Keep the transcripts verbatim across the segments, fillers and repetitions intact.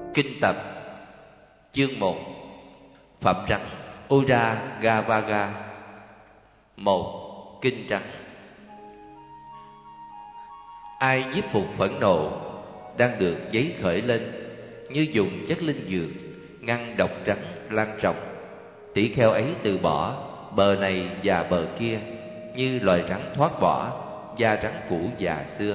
Kinh tập chương một. Phẩm rắn Ujjagavaga. Một. Kinh rắn. Ai nhiếp phục phẫn nộ đang được giấy khởi lên, như dùng chất linh dược ngăn độc rắn lan rộng. Tỷ kheo ấy từ bỏ bờ này và bờ kia, như loài rắn thoát bỏ da rắn cũ già xưa.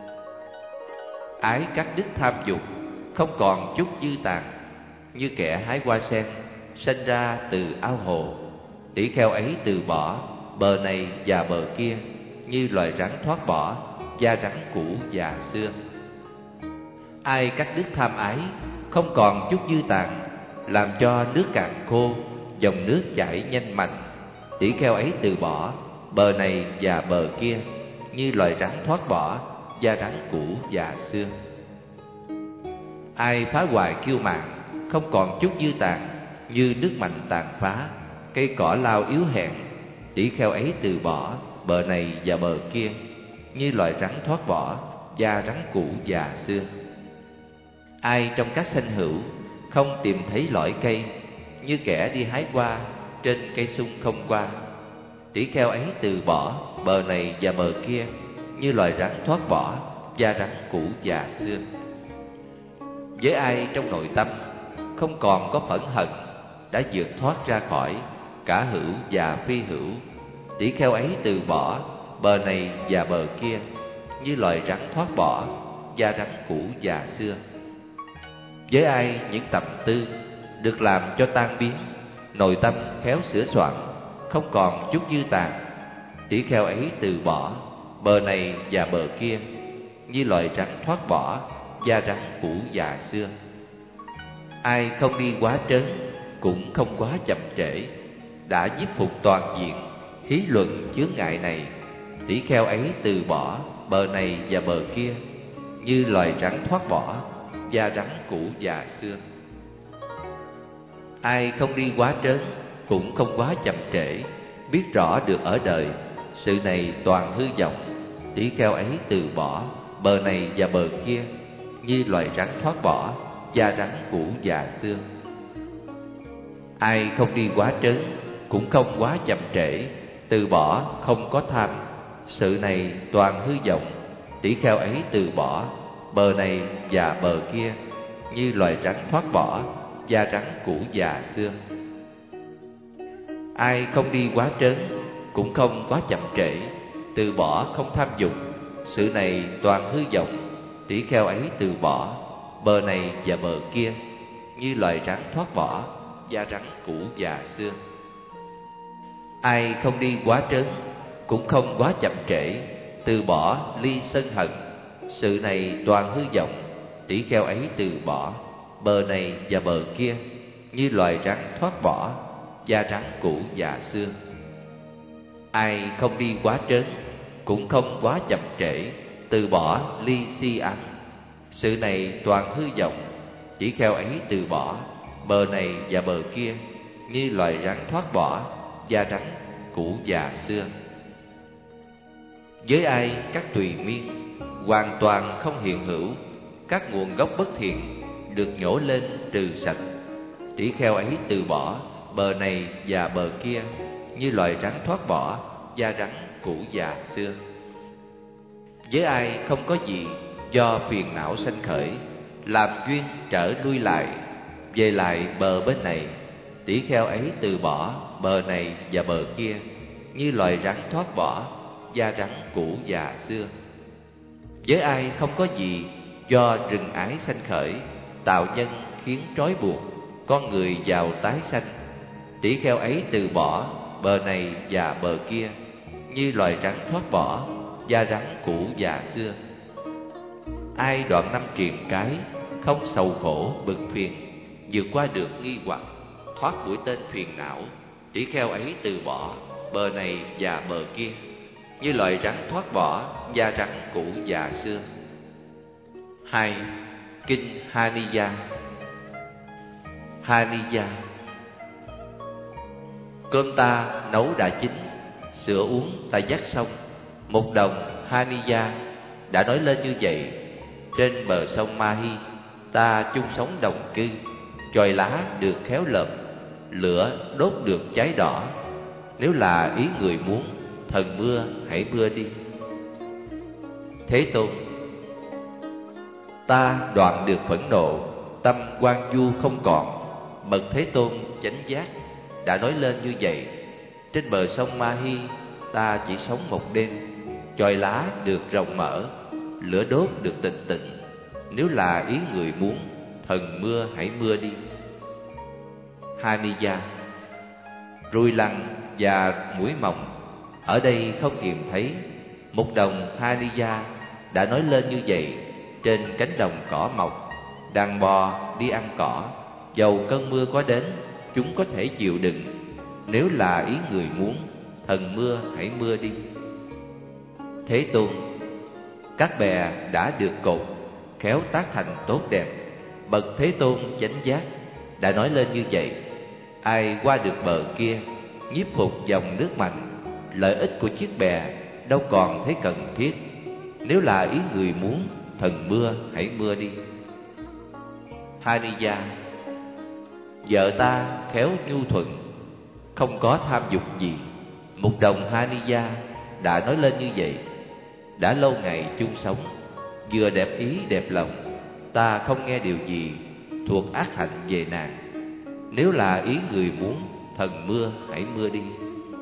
Ái cắt đứt tham dục, không còn chút dư tàn, như kẻ hái hoa sen sinh ra từ ao hồ. Tỷ kheo ấy từ bỏ bờ này và bờ kia, như loài rắn thoát bỏ da rắn cũ già xưa. Ai cắt đứt tham ái, không còn chút dư tàn, làm cho nước cạn khô, dòng nước chảy nhanh mạnh. Tỷ kheo ấy từ bỏ bờ này và bờ kia, như loài rắn thoát bỏ da rắn cũ già xưa. Ai phá hoại kiêu mạn, không còn chút dư tàn, như nước mạnh tàn phá cây cỏ lao yếu hèn. Tỷ kheo ấy từ bỏ bờ này và bờ kia, như loài rắn thoát bỏ da rắn cũ già xưa. Ai trong các sanh hữu không tìm thấy lõi cây, như kẻ đi hái hoa trên cây sung không qua. Tỷ kheo ấy từ bỏ bờ này và bờ kia, như loài rắn thoát bỏ da rắn cũ già xưa. Với ai trong nội tâm không còn có phẫn hận, đã vượt thoát ra khỏi cả hữu và phi hữu. Tỷ kheo ấy từ bỏ bờ này và bờ kia, như loài rắn thoát bỏ da rắn cũ già xưa. Với ai những tầm tư được làm cho tan biến, nội tâm khéo sửa soạn, không còn chút dư tàn. Tỷ kheo ấy từ bỏ bờ này và bờ kia, như loài rắn thoát bỏ da rắn cũ già xưa. Ai không đi quá trớn, cũng không quá chậm trễ, đã nhiếp phục toàn diện hí luận chướng ngại này. Tỷ kheo ấy từ bỏ bờ này và bờ kia, như loài rắn thoát bỏ da rắn cũ già xưa. Ai không đi quá trớn, cũng không quá chậm trễ, biết rõ được ở đời sự này toàn hư vọng. Tỷ kheo ấy từ bỏ bờ này và bờ kia, như loài rắn thoát bỏ da rắn cũ già xưa. Ai không đi quá trớn, cũng không quá chậm trễ, từ bỏ không có tham, sự này toàn hư vọng. Tỷ kheo ấy từ bỏ bờ này và bờ kia, như loài rắn thoát bỏ da rắn cũ già xưa. Ai không đi quá trớn, cũng không quá chậm trễ, từ bỏ không tham dục, sự này toàn hư vọng. Tỷ kheo ấy từ bỏ bờ này và bờ kia, như loài rắn thoát bỏ da rắn cũ già xưa. Ai không đi quá trớn, cũng không quá chậm trễ, từ bỏ ly sân hận, sự này toàn hư vọng. Tỷ kheo ấy từ bỏ bờ này và bờ kia, như loài rắn thoát bỏ da rắn cũ già xưa. Ai không đi quá trớn, cũng không quá chậm trễ, từ bỏ ly si ái, sự này toàn hư vọng. Tỷ kheo ấy từ bỏ bờ này và bờ kia, như loài rắn thoát bỏ da rắn cũ già xưa. Với ai các tùy miên hoàn toàn không hiện hữu, các nguồn gốc bất thiện được nhổ lên trừ sạch. Tỷ kheo ấy từ bỏ bờ này và bờ kia, như loài rắn thoát bỏ da rắn cũ già xưa. Với ai không có gì do phiền não sanh khởi, làm duyên trở lui lại, về lại bờ bên này. Tỷ kheo ấy từ bỏ bờ này và bờ kia, như loài rắn thoát bỏ da rắn cũ già xưa. Với ai không có gì do rừng ái sanh khởi, tạo nhân khiến trói buộc con người vào tái sanh. Tỷ kheo ấy từ bỏ bờ này và bờ kia, như loài rắn thoát bỏ da rắn cũ già xưa. Ai đoạn năm triền cái, không sầu khổ bực phiền, vượt qua được nghi hoặc, thoát mũi tên phiền não. Tỷ kheo ấy từ bỏ bờ này và bờ kia, như loài rắn thoát bỏ da rắn cũ già xưa. Hai. Kinh Haniya. Haniya. Cơm ta nấu đã chín, sữa uống ta dắt xong. Một đồng Haniya đã nói lên như vậy trên bờ sông Mahi, ta chung sống đồng cư. Chồi lá được khéo lợp, lửa đốt được cháy đỏ. Nếu là ý người muốn, thần mưa hãy mưa đi. Thế Tôn: ta đoạn được phẫn nộ, tâm quan du không còn. Bậc Thế Tôn chánh giác đã nói lên như vậy. Trên bờ sông Ma Hi, ta chỉ sống một đêm. Chồi lá được rộng mở, lửa đốt được tịnh tịnh. Nếu là ý người muốn, thần mưa hãy mưa đi. Haniya: ruồi lằn và muỗi mòng ở đây không tìm thấy. Một đồng Haniya đã nói lên như vậy. Trên cánh đồng cỏ mọc, đàn bò đi ăn cỏ. Dầu cơn mưa có đến, chúng có thể chịu đựng. Nếu là ý người muốn, thần mưa hãy mưa đi. Thế Tôn: các bè đã được cột, khéo tác thành tốt đẹp. Bậc Thế Tôn chánh giác đã nói lên như vậy. Ai qua được bờ kia, nhiếp phục dòng nước mạnh, lợi ích của chiếc bè đâu còn thấy cần thiết. Nếu là ý người muốn, thần mưa hãy mưa đi. Haniya: vợ ta khéo nhu thuận, không có tham dục gì. Một đồng Haniya đã nói lên như vậy. Đã lâu ngày chung sống, vừa đẹp ý đẹp lòng, ta không nghe điều gì thuộc ác hạnh về nàng. Nếu là ý người muốn, thần mưa hãy mưa đi.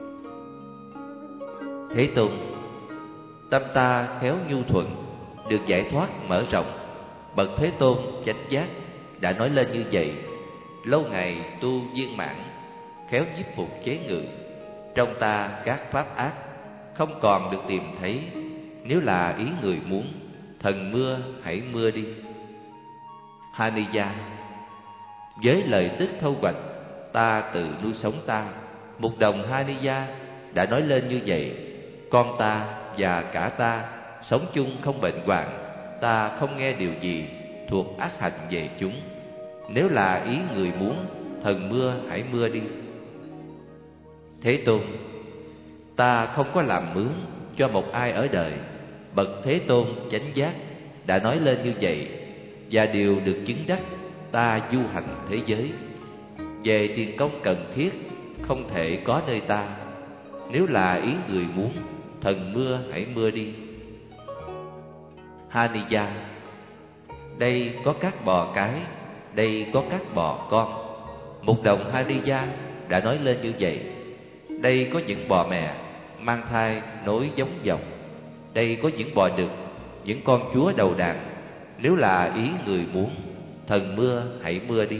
Thế Tôn: tâm ta khéo nhu thuận, được giải thoát mở rộng. Bậc Thế Tôn chánh giác đã nói lên như vậy. Lâu ngày tu viên mãn, khéo nhiếp phục chế ngự. Trong ta các pháp ác không còn được tìm thấy. Nếu là ý người muốn, thần mưa hãy mưa đi. Haniya: với lời tức thâu hoạch, ta tự nuôi sống ta. Một đồng Haniya đã nói lên như vậy. Con ta và cả ta sống chung không bệnh hoạn. Ta không nghe điều gì thuộc ác hạnh về chúng. Nếu là ý người muốn, thần mưa hãy mưa đi. Thế Tôn: ta không có làm mướn cho một ai ở đời. Bậc Thế Tôn chánh giác đã nói lên như vậy. Và điều được chứng đắc, ta du hành thế giới. Về tiền công cần thiết không thể có nơi ta. Nếu là ý người muốn, thần mưa hãy mưa đi. Haniya: đây có các bò cái, đây có các bò con. Một đồng Haniya đã nói lên như vậy. Đây có những bò mẹ mang thai nối giống dòng. Đây có những bò đực, những con chúa đầu đàn. Nếu là ý người muốn, thần mưa hãy mưa đi.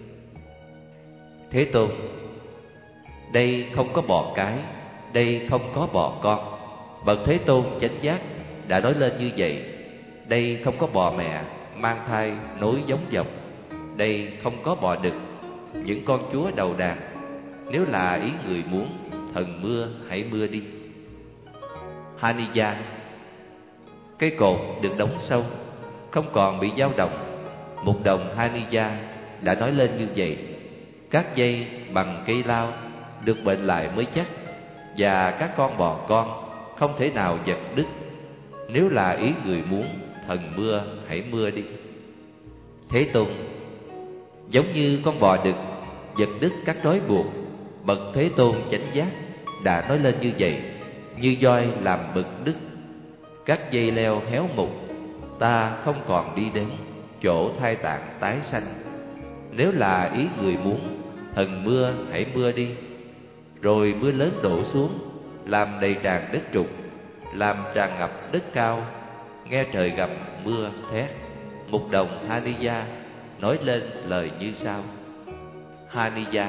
Thế Tôn: đây không có bò cái, đây không có bò con. Bậc Thế Tôn chánh giác đã nói lên như vậy. Đây không có bò mẹ mang thai nối giống dòng. Đây không có bò đực, những con chúa đầu đàn. Nếu là ý người muốn, thần mưa hãy mưa đi. Haniya: cây cột được đóng sâu, không còn bị dao động. Một đồng Haniya đã nói lên như vậy. Các dây bằng cây lao được bệnh lại mới chắc. Và các con bò con không thể nào giật đứt. Nếu là ý người muốn, thần mưa hãy mưa đi. Thế Tôn: giống như con bò đực giật đứt các trói buộc, bậc Thế Tôn chánh giác đã nói lên như vậy. Như voi làm bực đứt, các dây leo héo mục, ta không còn đi đến chỗ thai tạng tái sanh. Nếu là ý người muốn, thần mưa hãy mưa đi. Rồi mưa lớn đổ xuống, làm đầy tràn đất trục, làm tràn ngập đất cao. Nghe trời gầm mưa thét. Một đồng Haniya nói lên lời như sau. Haniya: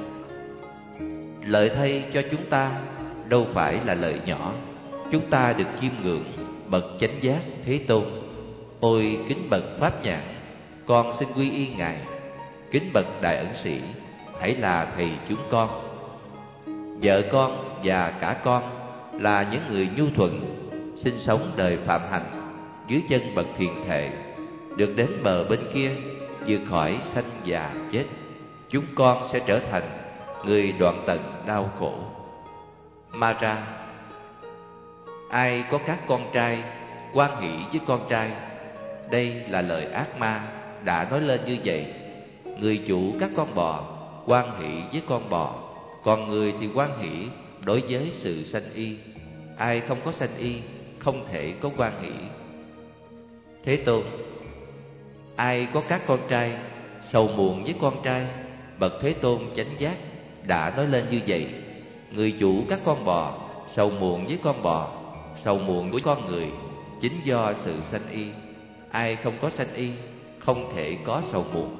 lợi thay cho chúng ta đâu phải là lợi nhỏ. Chúng ta được chiêm ngưỡng bậc chánh giác Thế Tôn. Ôi kính bậc pháp nhãn, con xin quy y ngài. Kính bậc đại ẩn sĩ, hãy là thầy chúng con. Vợ con và cả con là những người nhu thuận, sinh sống đời phạm hành dưới chân bậc thiền thệ, được đến bờ bên kia vượt khỏi sanh già chết. Chúng con sẽ trở thành người đoạn tận đau khổ. Mara: ai có các con trai, hoan hỷ với con trai. Đây là lời ác ma đã nói lên như vậy: người chủ các con bò hoan hỷ với con bò, còn người thì hoan hỷ đối với sự sanh y. Ai không có sanh y không thể có hoan hỷ. Thế Tôn: ai có các con trai sầu muộn với con trai, bậc Thế Tôn chánh giác đã nói lên như vậy: người chủ các con bò sầu muộn với con bò, sầu muộn với con người, chính do sự sanh y. Ai không có sanh y không thể có sầu muộn.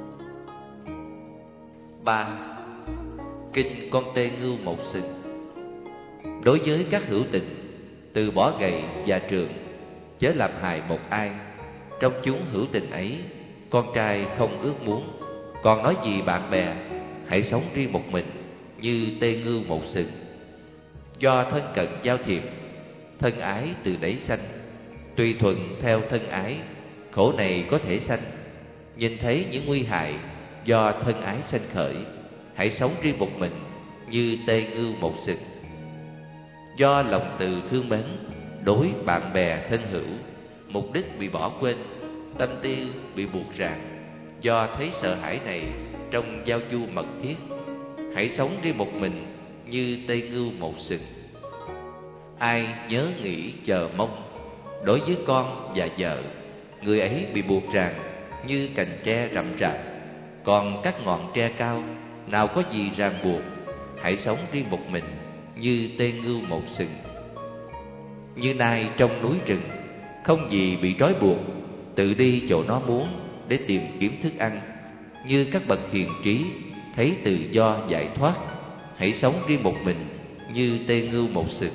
Ba. Kinh Con Tê Ngưu Một Sừng. Đối với các hữu tình, từ bỏ gậy và trường, chớ làm hại một ai. Trong chúng hữu tình ấy, con trai không ước muốn, còn nói gì bạn bè, hãy sống riêng một mình như tê ngưu một sừng. Do thân cận giao thiệp, thân ái từ đấy sanh, tùy thuận theo thân ái, khổ này có thể sanh. Nhìn thấy những nguy hại do thân ái sanh khởi, hãy sống riêng một mình như tê ngưu một sừng. Do lòng từ thương mến, đối bạn bè thân hữu, mục đích bị bỏ quên, tâm tiêu bị buộc ràng. Do thấy sợ hãi này trong giao du mật thiết, hãy sống riêng một mình như tê ngưu một sừng. Ai nhớ nghĩ chờ mong, đối với con và vợ, người ấy bị buộc ràng như cành tre rậm rạp. Còn các ngọn tre cao nào có gì ràng buộc, hãy sống riêng một mình như tê ngưu một sừng. Như nai trong núi rừng, không gì bị trói buộc, tự đi chỗ nó muốn để tìm kiếm thức ăn. Như các bậc hiền trí thấy tự do giải thoát, hãy sống riêng một mình như tê ngưu một sừng.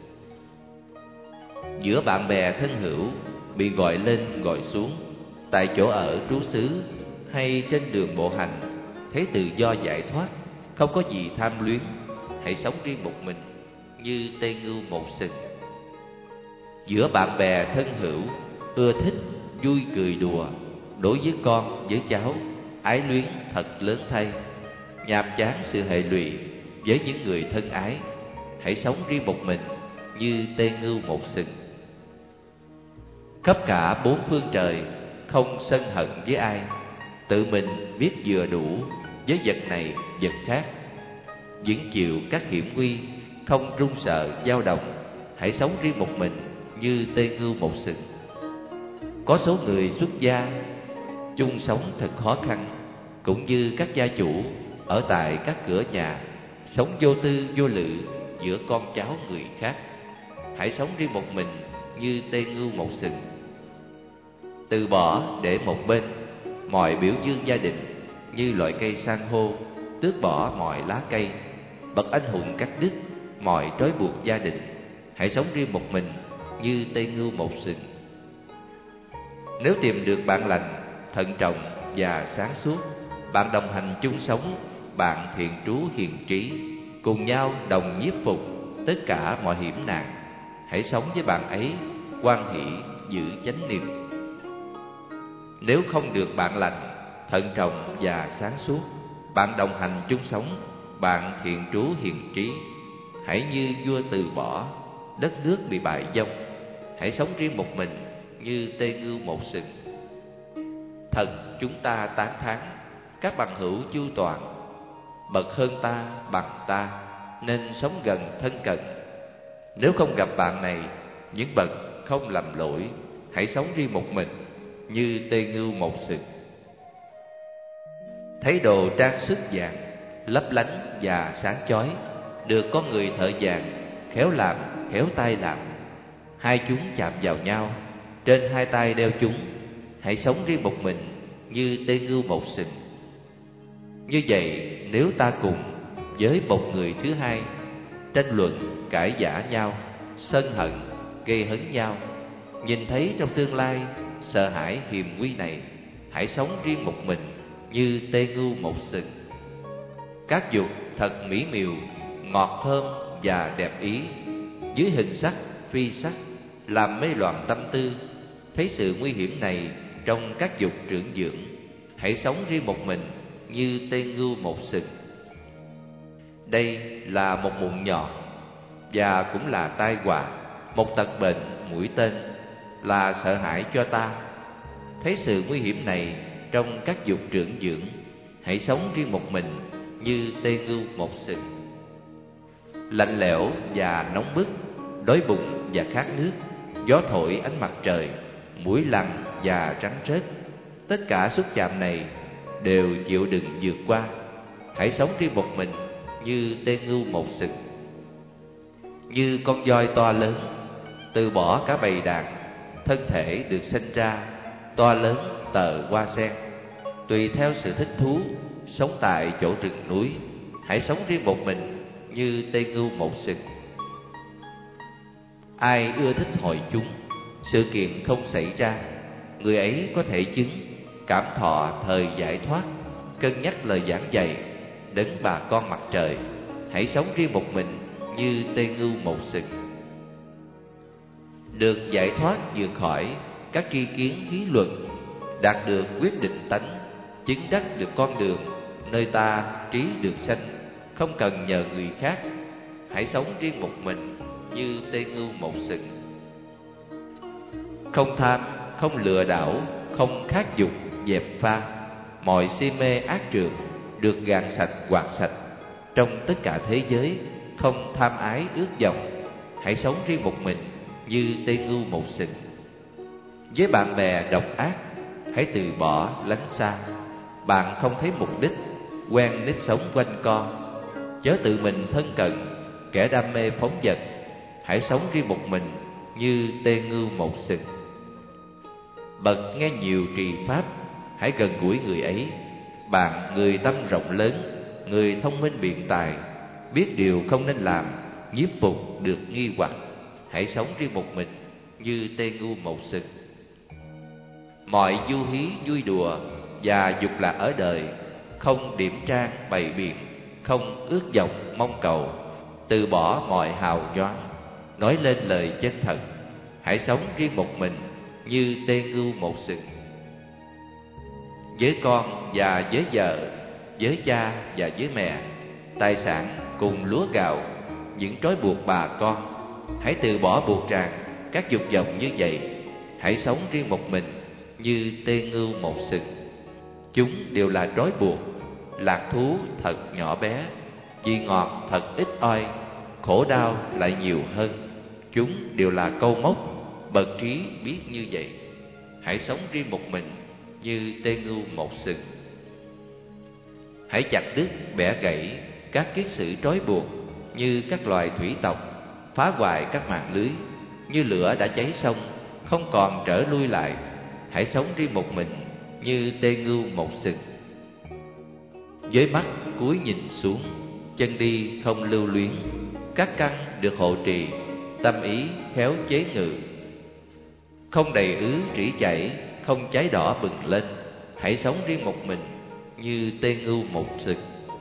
Giữa bạn bè thân hữu bị gọi lên gọi xuống, tại chỗ ở trú xứ hay trên đường bộ hành, thấy tự do giải thoát, không có gì tham luyến, hãy sống riêng một mình như tê ngưu một sừng. Giữa bạn bè thân hữu ưa thích vui cười đùa, đối với con với cháu ái luyến thật lớn thay, nhàm chán sự hệ lụy với những người thân ái, hãy sống riêng một mình như tê ngưu một sừng. Khắp cả bốn phương trời không sân hận với ai, tự mình biết vừa đủ với vật này vật khác, vững chịu các hiểm nguy, không run sợ dao động, hãy sống riêng một mình như tê ngưu một sừng. Có số người xuất gia chung sống thật khó khăn, cũng như các gia chủ ở tại các cửa nhà, sống vô tư vô lự giữa con cháu người khác, hãy sống riêng một mình như tê ngưu một sừng. Từ bỏ để một bên mọi biểu dương gia đình, như loại cây san hô tước bỏ mọi lá cây. Bậc anh hùng cắt đứt mọi trói buộc gia đình, hãy sống riêng một mình như tê ngưu một sừng. Nếu tìm được bạn lành, thận trọng và sáng suốt, bạn đồng hành chung sống, bạn thiện trú hiền trí, cùng nhau đồng nhiếp phục tất cả mọi hiểm nạn, hãy sống với bạn ấy hoan hỷ giữ chánh niệm. Nếu không được bạn lành, thận trọng và sáng suốt, bạn đồng hành chung sống, bạn thiện trú hiền trí, hãy như vua từ bỏ, đất nước bị bại vong, hãy sống riêng một mình như tê ngưu một sừng. Thật chúng ta tán thán các bằng hữu chu toàn, bậc hơn ta bằng ta, nên sống gần thân cận. Nếu không gặp bạn này, những bậc không lầm lỗi, hãy sống riêng một mình như tê ngưu một sừng. Thấy đồ trang sức vàng lấp lánh và sáng chói, được có người thợ vàng khéo làm khéo tay làm, hai chúng chạm vào nhau, trên hai tay đeo chúng, hãy sống riêng một mình như tê ngưu một sừng. Như vậy, nếu ta cùng với một người thứ hai tranh luận cãi vã nhau, sân hận gây hấn nhau, nhìn thấy trong tương lai sợ hãi hiểm nguy này, hãy sống riêng một mình như tê ngưu một sừng. Các dục thật mỹ miều, ngọt thơm và đẹp ý, dưới hình sắc phi sắc, làm mê loạn tâm tư. Thấy sự nguy hiểm này trong các dục trưởng dưỡng, hãy sống riêng một mình như tê ngưu một sừng. Đây là một mụn nhọn và cũng là tai họa, một tật bệnh mũi tên, là sợ hãi cho ta. Thấy sự nguy hiểm này trong các dục trưởng dưỡng. Hãy sống riêng một mình như tê ngưu một sừng. Lạnh lẽo và nóng bức, đói bụng và khát nước, gió thổi ánh mặt trời, muỗi lằn và rắn rết, tất cả xúc chạm này đều chịu đựng vượt qua. Hãy sống riêng một mình như tê ngưu một sừng. Như con voi to lớn, từ bỏ cả bầy đàn, thân thể được sinh ra to lớn tờ hoa sen, tùy theo sự thích thú, sống tại chỗ rừng núi. Hãy sống riêng một mình như tê ngưu một sừng. Ai ưa thích hội chúng, sự kiện không xảy ra, người ấy có thể chứng cảm thọ thời giải thoát, cân nhắc lời giảng dạy đấng bà con mặt trời. Hãy sống riêng một mình như tê ngưu một sừng. Được giải thoát vượt khỏi các tri kiến lý luận, đạt được quyết định tánh, chứng đắc được con đường nơi ta trí được sanh, không cần nhờ người khác. Hãy sống riêng một mình như tê ngưu một sừng. Không tham, không lừa đảo, không khát dục dẹp pha, mọi si mê ác trược được gạt sạch quạt sạch. Trong tất cả thế giới không tham ái ước vọng. Hãy sống riêng một mình như tê ngưu một sừng. Với bạn bè độc ác, hãy từ bỏ lánh xa. Bạn không thấy mục đích, quen nếp sống quanh co, chớ tự mình thân cận kẻ đam mê phóng dật. Hãy sống riêng một mình như tê ngưu một sừng. Bậc nghe nhiều trì pháp, hãy gần gũi người ấy. Bạn người tâm rộng lớn, người thông minh biện tài, biết điều không nên làm, nhiếp phục được nghi hoặc. Hãy sống riêng một mình như tê ngưu một sừng. Mọi du hí vui đùa và dục lạc ở đời, không điểm trang bày biện, không ước vọng mong cầu, từ bỏ mọi hào nhoáng, nói lên lời chân thật. Hãy sống riêng một mình như tê ngưu một sừng. Với con và với vợ, với cha và với mẹ, tài sản cùng lúa gạo, những trói buộc bà con. Hãy từ bỏ buộc ràng các dục vọng như vậy. Hãy sống riêng một mình như tê ngưu một sừng. Chúng đều là trói buộc, lạc thú thật nhỏ bé, vị ngọt thật ít oi, khổ đau lại nhiều hơn. Chúng đều là câu móc, bậc trí biết như vậy. Hãy sống riêng một mình như tê ngưu một sừng. Hãy chặt đứt bẻ gãy các kiết sử trói buộc, như các loài thủy tộc, phá hoại các mạng lưới, như lửa đã cháy xong, không còn trở lui lại. Hãy sống riêng một mình như tê ngưu một sừng. Với mắt cúi nhìn xuống, chân đi không lưu luyến, các căn được hộ trì, tâm ý khéo chế ngự. Không đầy ứ rỉ chảy, không cháy đỏ bừng lên. Hãy sống riêng một mình như tê ngưu một sừng.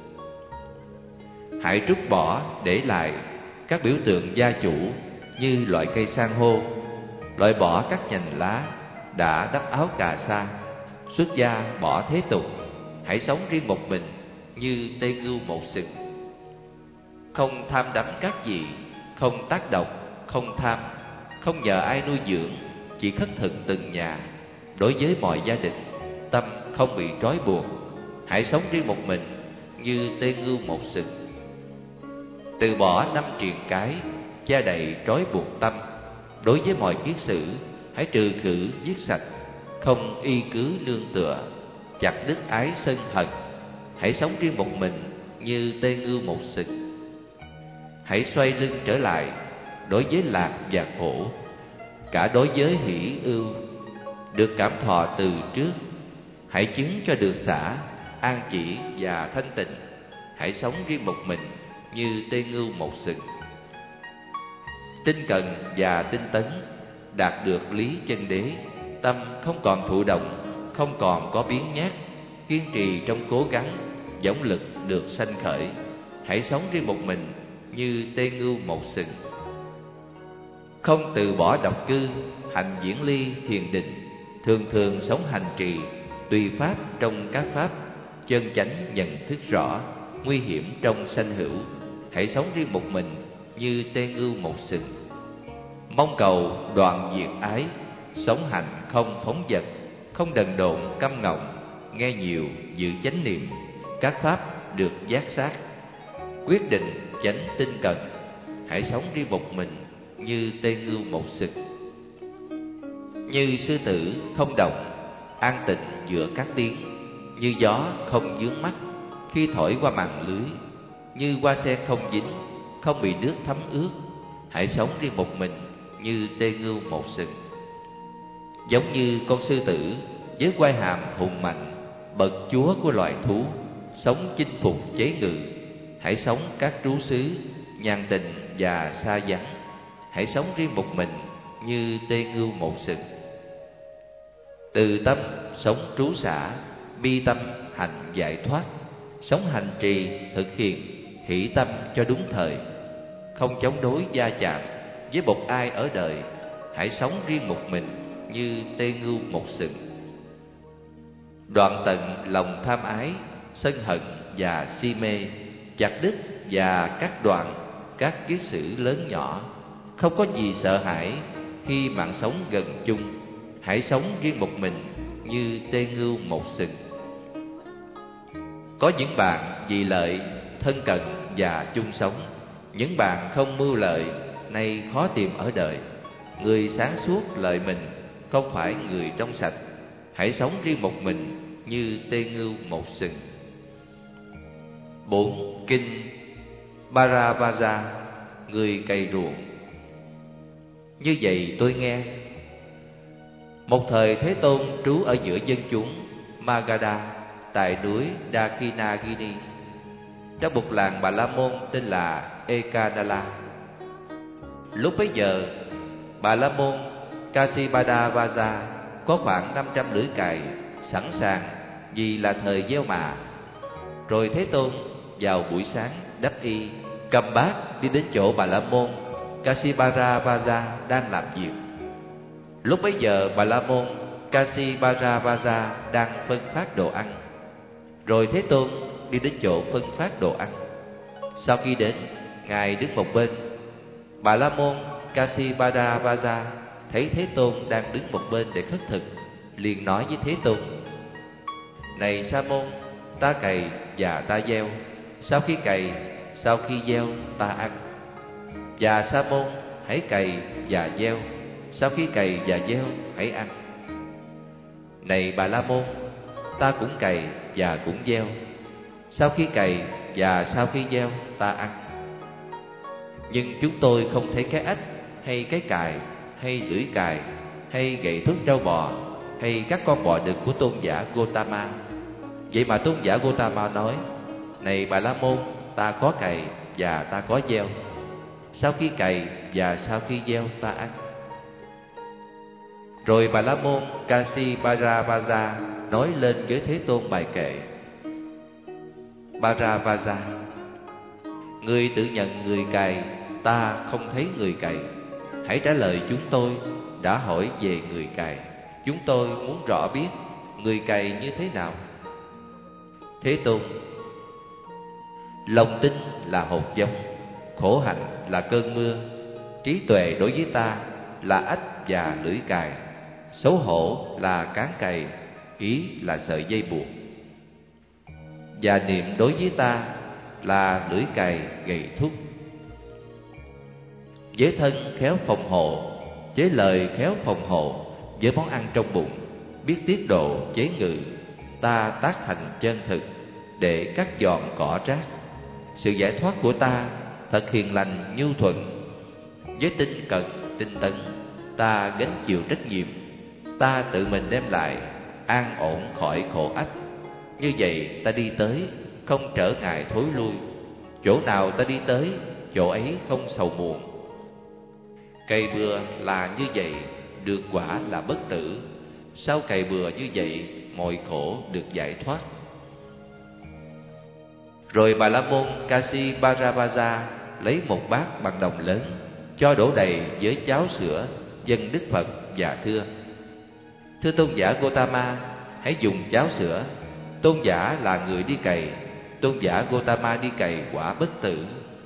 Hãy trút bỏ để lại các biểu tượng gia chủ, như loại cây san hô, loại bỏ các nhành lá, đã đắp áo cà sa, xuất gia bỏ thế tục. Hãy sống riêng một mình như tê ngưu một sừng. Không tham đắm các gì, không tác động, không tham, không nhờ ai nuôi dưỡng, chỉ khất thực từng nhà. Đối với mọi gia đình, tâm không bị trói buộc. Hãy sống riêng một mình như tê ngưu một sừng. Từ bỏ năm triền cái, che đậy trói buộc tâm. Đối với mọi kiết sử, hãy trừ khử giết sạch, không y cứ nương tựa, chặt đứt ái sân hận. Hãy sống riêng một mình như tê ngưu một sừng. Hãy xoay lưng trở lại đối với lạc và khổ, cả đối với hỷ ưu, được cảm thọ từ trước. Hãy chứng cho được xả, an chỉ và thanh tịnh. Hãy sống riêng một mình như tê ngưu một sừng. Tinh cần và tinh tấn, đạt được lý chân đế, tâm không còn thụ động, không còn có biến nhát, kiên trì trong cố gắng, dũng lực được sanh khởi. Hãy sống riêng một mình như tê ngưu một sừng. Không từ bỏ độc cư, hành diễn ly thiền định, thường thường sống hành trì, tùy pháp trong các pháp, chân chánh nhận thức rõ, nguy hiểm trong sanh hữu. Hãy sống riêng một mình như tê ngưu một sừng. Mong cầu đoạn diệt ái, sống hành không phóng dật, không đần độn căm ngọng, nghe nhiều, giữ chánh niệm, các pháp được giác sát. Quyết định chánh tinh cần, hãy sống riêng một mình như tê ngưu một sừng. Như sư tử không động, an tịnh giữa các tiếng, như gió không vướng mắt khi thổi qua màn lưới, như hoa sen không dính, không bị nước thấm ướt. Hãy sống riêng một mình như tê ngưu một sừng. Giống như con sư tử với quai hàm hùng mạnh, bậc chúa của loài thú, sống chinh phục chế ngự. Hãy sống các trú xứ nhàn tình và xa vắng. Hãy sống riêng một mình như tê ngưu một sừng. Từ tâm sống trú xả, bi tâm hành giải thoát. Sống hành trì thực hiện hỷ tâm cho đúng thời, không chống đối va chạm với một ai ở đời. Hãy sống riêng một mình như tê ngưu một sừng. Đoạn tận lòng tham ái, sân hận và si mê, chặt đứt và cắt đoạn các kiết sử lớn nhỏ. Không có gì sợ hãi khi mạng sống gần chung. Hãy sống riêng một mình như tê ngưu một sừng. Có những bạn vì lợi, thân cận và chung sống. Những bạn không mưu lợi, nay khó tìm ở đời. Người sáng suốt lợi mình, không phải người trong sạch. Hãy sống riêng một mình như tê ngưu một sừng. Bốn. Kinh Bharavaja, người cày ruộng. Như vậy tôi nghe. Một thời Thế Tôn trú ở giữa dân chúng Magadha tại núi Dakinagini, trong một làng Bà La Môn tên là Ekadala. Lúc bấy giờ, Bà La Môn Kasibadavaja có khoảng năm trăm lưỡi cày sẵn sàng vì là thời gieo mạ. Rồi Thế Tôn vào buổi sáng đắp y, cầm bát đi đến chỗ Bà La Môn Kasibadavaja đang làm việc. Lúc bấy giờ Bà La Môn Kasibadavaja đang phân phát đồ ăn. Rồi Thế Tôn đi đến chỗ phân phát đồ ăn. Sau khi đến, Ngài đứng một bên. Bà La Môn Kasibadavaja thấy Thế Tôn đang đứng một bên để khất thực, liền nói với Thế Tôn: Này Sa môn, ta cày và ta gieo. Sau khi cày, sau khi gieo, ta ăn. Và Sa môn, hãy cày và gieo. Sau khi cày và gieo, hãy ăn. Này Bà La Môn, ta cũng cày và cũng gieo. Sau khi cày và sau khi gieo, ta ăn. Nhưng chúng tôi không thấy cái ếch, hay cái cài, hay lưỡi cài, hay gậy thúc trâu bò, hay các con bò đực của tôn giả Gotama. Vậy mà tôn giả Gotama nói: Này Bà La Môn, ta có cày và ta có gieo. Sau khi cày và sau khi gieo, ta ăn. Rồi Bà La Môn Kasibadavaja nói lên với Thế Tôn bài kệ: Bharavaja, người tự nhận người cày, ta không thấy người cày. Hãy trả lời chúng tôi đã hỏi về người cày. Chúng tôi muốn rõ biết người cày như thế nào. Thế Tôn: Lòng tin là hột giống, khổ hạnh là cơn mưa, trí tuệ đối với ta là ếch và lưỡi cài, xấu hổ là cán cày, ý là sợi dây buộc, và niệm đối với ta là lưỡi cày gậy thúc. Với thân khéo phòng hộ, với lời khéo phòng hộ, với món ăn trong bụng, biết tiết độ chế ngự, ta tác thành chân thực để cắt dọn cỏ rác. Sự giải thoát của ta thật hiền lành nhu thuận. Với tinh cận tinh tấn, ta gánh chịu trách nhiệm. Ta tự mình đem lại an ổn khỏi khổ ách. Như vậy ta đi tới, không trở ngại thối lui. Chỗ nào ta đi tới, chỗ ấy không sầu muộn. Cày bừa là như vậy, được quả là bất tử. Sau cày bừa như vậy, mọi khổ được giải thoát. Rồi Bà La Môn Kasibadavaja lấy một bát bằng đồng lớn, cho đổ đầy với cháo sữa, dâng Đức Phật và thưa: Thưa tôn giả Gotama, hãy dùng cháo sữa. Tôn giả là người đi cày, tôn giả Gotama đi cày quả bất tử.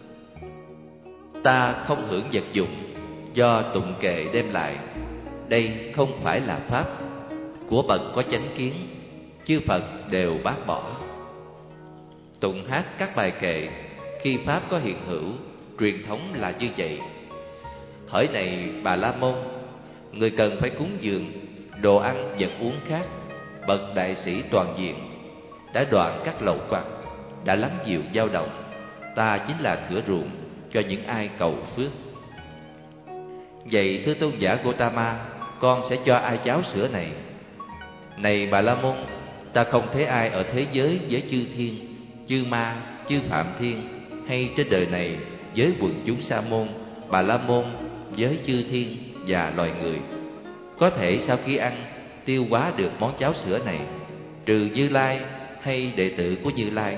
Ta không hưởng vật dụng do tụng kệ đem lại. Đây không phải là pháp của bậc có chánh kiến. chư Phật đều bác bỏ. Tụng hát các bài kệ khi Pháp có hiện hữu, truyền thống là như vậy. Hỡi này Bà La Môn, người cần phải cúng dường đồ ăn vật uống khác, bậc đại sĩ toàn diện, đã đoạn các lậu hoặc, đã lắng dịu dao động. Ta chính là thửa ruộng cho những ai cầu phước. Vậy thưa tôn giả Gotama, con sẽ cho ai cháo sữa này? Này Bà La Môn, ta không thấy ai ở thế giới với chư thiên, chư ma, chư phạm thiên, hay trên đời này với quần chúng sa môn, Bà La Môn, với chư thiên và loài người có thể sau khi ăn tiêu hóa được món cháo sữa này, trừ Như Lai hay đệ tử của Như Lai.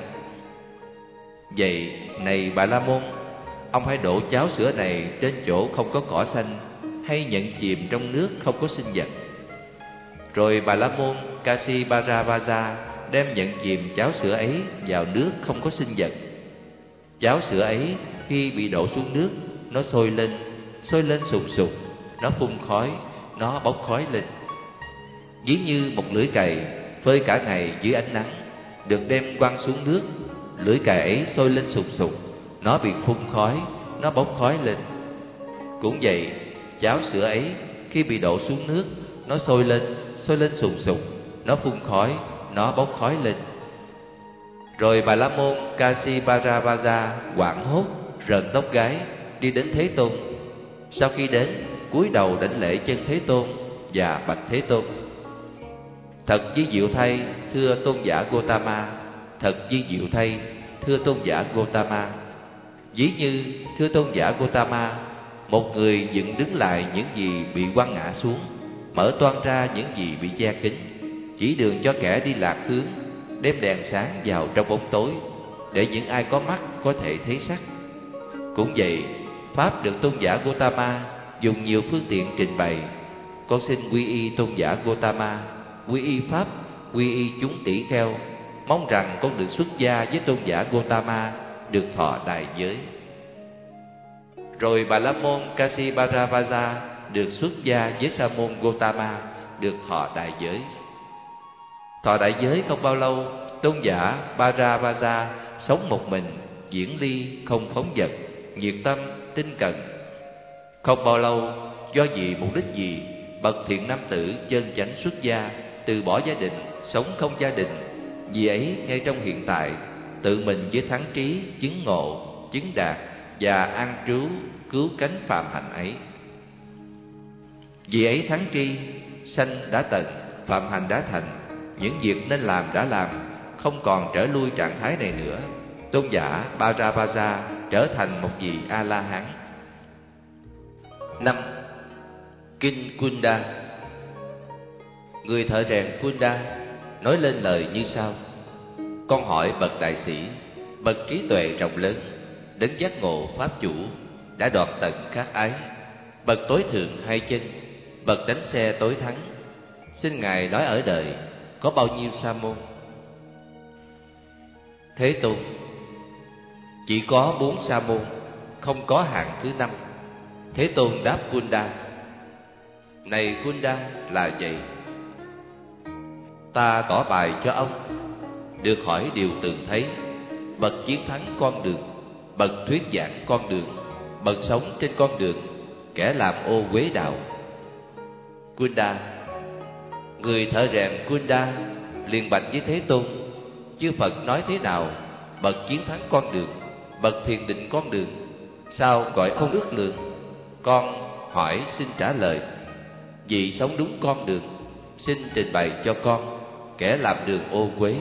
Vậy này Bà La Môn, ông hãy đổ cháo sữa này trên chỗ không có cỏ xanh, hay nhận chìm trong nước không có sinh vật. Rồi Bà La Môn Kasipharavaja đem nhận chìm cháo sữa ấy vào nước không có sinh vật. Cháo sữa ấy khi bị đổ xuống nước, nó sôi lên, sôi lên sục sục, nó phun khói, nó bốc khói lên. Ví như một lưỡi cày phơi cả ngày dưới ánh nắng, được đem quăng xuống nước, lưỡi cày ấy sôi lên sục sục, nó bị phun khói, nó bốc khói lên. Cũng vậy, cháo sữa ấy khi bị đổ xuống nước, nó sôi lên, sôi lên sùng sục, nó phun khói, nó bốc khói lên. Rồi Bà La Môn Kasipharavaja hoảng hốt, rợn tóc gáy, đi đến Thế Tôn. Sau khi đến, cúi đầu đảnh lễ chân Thế Tôn và bạch Thế Tôn: Thật vi diệu thay, thưa tôn giả Gotama. Thật vi diệu thay, thưa tôn giả Gotama. Ví như thưa tôn giả Gotama, một người dựng đứng lại những gì bị quăng ngã xuống, mở toang ra những gì bị che kín, chỉ đường cho kẻ đi lạc hướng, đem đèn sáng vào trong bóng tối, để những ai có mắt có thể thấy sắc. Cũng vậy, Pháp được tôn giả Gotama dùng nhiều phương tiện trình bày. Con xin quy y tôn giả Gotama, quy y Pháp, quy y chúng tỷ kheo, mong rằng con được xuất gia với tôn giả Gotama, được thọ đại giới. Rồi Bà La Môn Kasipharavaja được xuất gia với Sa môn Gotama, được thọ đại giới. Thọ đại giới không bao lâu, tôn giả Bharavaja sống một mình, diễn ly, không phóng dật, nhiệt tâm, tinh cận. Không bao lâu, do vì mục đích gì, bậc thiện nam tử chân chánh xuất gia, từ bỏ gia đình, sống không gia đình. Vì ấy ngay trong hiện tại, tự mình với thắng trí, chứng ngộ, chứng đạt và an trú cứu cánh phạm hạnh ấy. Vì ấy thắng tri, sanh đã tận, phạm hành đã thành, những việc nên làm đã làm, không còn trở lui trạng thái này nữa. Tôn giả Bharavaja trở thành một vị A-la-hán. Năm. Kinh Kunda. Người thợ rèn Kunda nói lên lời như sau: Con hỏi bậc đại sĩ, bậc trí tuệ rộng lớn, đấng giác ngộ pháp chủ, đã đoạt tận khát ái, bậc tối thượng hai chân, bậc đánh xe tối thắng, xin ngài nói ở đời có bao nhiêu sa môn? Thế Tôn: Chỉ có bốn sa môn, không có hạng thứ năm. Thế Tôn đáp Kunda: Này Kunda, là vậy. Ta tỏ bài cho ông, được hỏi điều từng thấy, bậc chiến thắng con đường, bậc thuyết giảng con đường, bậc sống trên con đường, kẻ làm ô uế đạo. Kunda: Người thợ rèn Kunda liền bạch với Thế Tôn: Chư Phật nói thế nào? Bậc chiến thắng con đường, bậc thiền định con đường, sao gọi không ước lượng? Con hỏi xin trả lời. Vì sống đúng con đường, xin trình bày cho con, kẻ làm đường ô uế.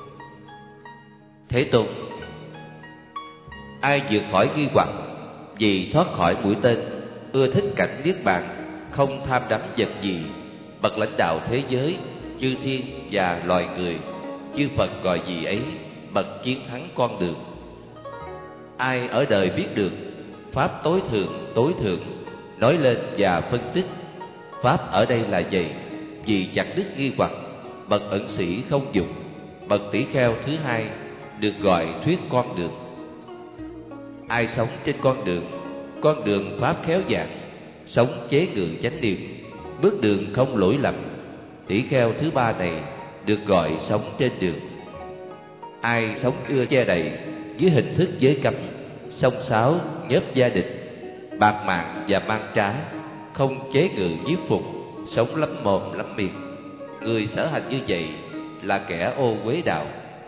Thế Tôn: Ai vượt khỏi nghi hoặc, vì thoát khỏi mũi tên, ưa thích cảnh niết bàn, không tham đắm vật gì, bậc lãnh đạo thế giới, chư thiên và loài người, chư Phật gọi gì ấy, bậc chiến thắng con đường. Ai ở đời biết được pháp tối thượng tối thượng, nói lên và phân tích. Pháp ở đây là gì? Vì chặt đứt nghi hoặc, bậc ẩn sĩ không dục, bậc tỷ kheo thứ hai, được gọi thuyết con đường. Ai sống trên con đường, con đường pháp khéo dạng, sống chế ngự chánh niệm, bước đường không lỗi lầm, tỷ kheo thứ ba này được gọi sống trên đường. Ai sống ưa che đậy dưới hình thức giới cấm, xông xáo nhớp gia đình, bạc mạng và mang trá, không chế ngự nhiếp phục, sống lắm mồm lắm miệng, người sở hành như vậy là kẻ ô uế đạo.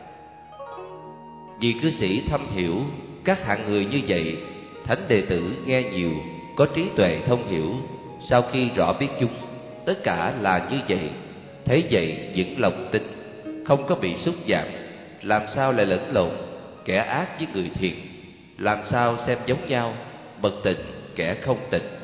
Vì cư sĩ thâm hiểu các hạng người như vậy, thánh đệ tử nghe nhiều, có trí tuệ thông hiểu, sau khi rõ biết chúng tất cả là như vậy, thấy vậy vững lòng tin, không có bị xúc giảm, làm sao lại lẫn lộn kẻ ác với người thiện, làm sao xem giống nhau bậc tịnh kẻ không tịnh.